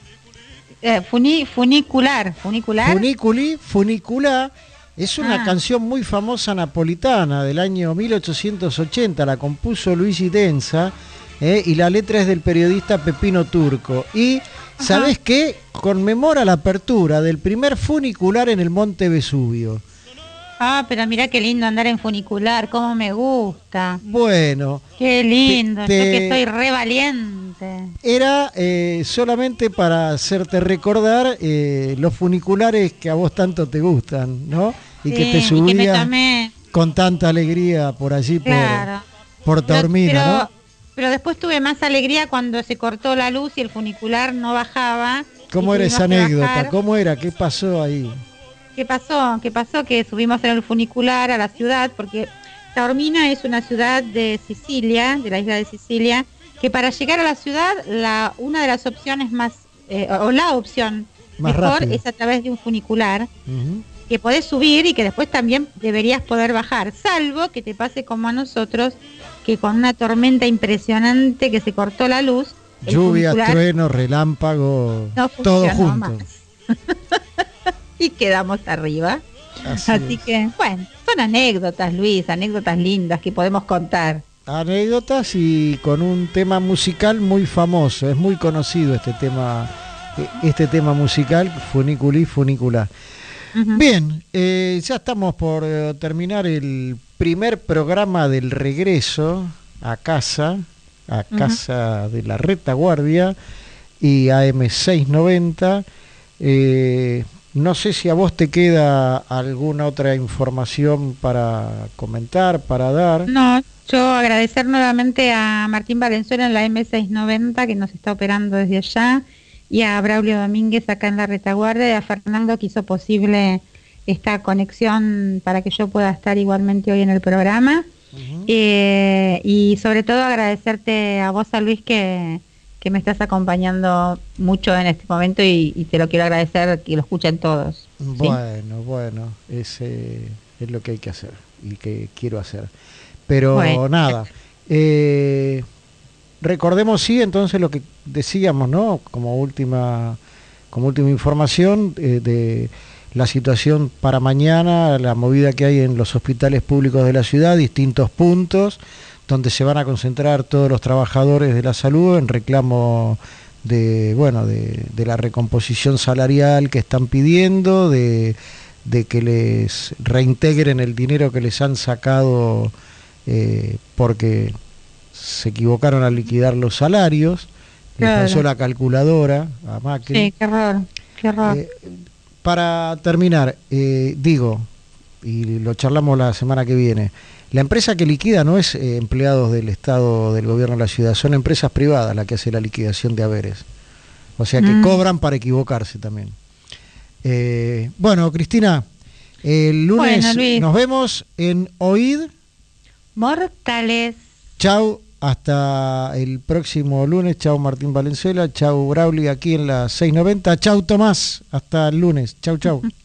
Eh, funi, funicular, funicular. Funiculi, funicula. Es una Ah. canción muy famosa napolitana del año mil ochocientos ochenta, la compuso Luigi Denza, eh, y la letra es del periodista Pepino Turco. Y, ¿sabés qué? Conmemora la apertura del primer funicular en el Monte Vesubio. Ah, pero mirá qué lindo andar en funicular, cómo me gusta. Bueno, Qué lindo, Te- yo que te- soy re valiente. era eh, solamente para hacerte recordar eh, los funiculares que a vos tanto te gustan, ¿no? Y que Sí, te y que me subías tomé, con tanta alegría por allí, claro. por, por Pero, Taormina, pero, ¿no? pero después tuve más alegría cuando se cortó la luz y el funicular no bajaba. ¿Cómo y era esa tuvimos que anécdota? bajar. ¿Cómo era? ¿Qué pasó ahí? ¿Qué pasó? ¿Qué pasó? Que subimos en el funicular a la ciudad, porque Taormina es una ciudad de Sicilia, de la isla de Sicilia, que para llegar a la ciudad, la una de las opciones más, eh, o la opción Más mejor rápido. es a través de un funicular, Ujú. que podés subir y que después también deberías poder bajar, salvo que te pase como a nosotros, que con una tormenta impresionante que se cortó la luz, el Lluvias, funicular truenos, relámpagos, no todo funcionó junto. más. Y quedamos arriba. Así Así es. que, bueno, son anécdotas, Luis, anécdotas lindas que podemos contar. Anécdotas y con un tema musical muy famoso, es muy conocido este tema, eh, este tema musical, Funiculi, Funicula. Ujú. Bien, eh, ya estamos por eh, terminar el primer programa del regreso a casa, a Ujú. casa de la Retaguardia y A M seiscientos noventa. Eh, no sé si a vos te queda alguna otra información para comentar, para dar. No, yo agradecer nuevamente a Martín Valenzuela en la M seiscientos noventa que nos está operando desde allá, y a Braulio Domínguez acá en la Retaguardia, y a Fernando que hizo posible esta conexión para que yo pueda estar igualmente hoy en el programa. Ujú. Eh, y sobre todo agradecerte a vos, a Luis, que, que me estás acompañando mucho en este momento, y, y te lo quiero agradecer, que lo escuchen todos. ¿sí? Bueno, bueno, ese es lo que hay que hacer y que quiero hacer. Pero Bueno. nada, eh, recordemos sí entonces lo que decíamos, ¿no? Como última, como última información eh, de la situación para mañana, la movida que hay en los hospitales públicos de la ciudad, distintos puntos donde se van a concentrar todos los trabajadores de la salud en reclamo de, bueno, de, de la recomposición salarial que están pidiendo, de, de que les reintegren el dinero que les han sacado eh, porque se equivocaron al liquidar los salarios. Claro. Les pasó la calculadora a Macri. Sí, qué horror, qué horror. Eh, para terminar, eh, digo, y lo charlamos la semana que viene, la empresa que liquida no es eh, empleados del Estado, del gobierno de la ciudad, son empresas privadas las que hacen la liquidación de haberes. O sea que Mm. cobran para equivocarse también. Eh, bueno, Cristina, el lunes Bueno, Luis. nos vemos en Oíd. Mortales. Chau, hasta el próximo lunes. Chau Martín Valenzuela, chau Brauli aquí en la seiscientos noventa. Chau Tomás, hasta el lunes. Chau, chau.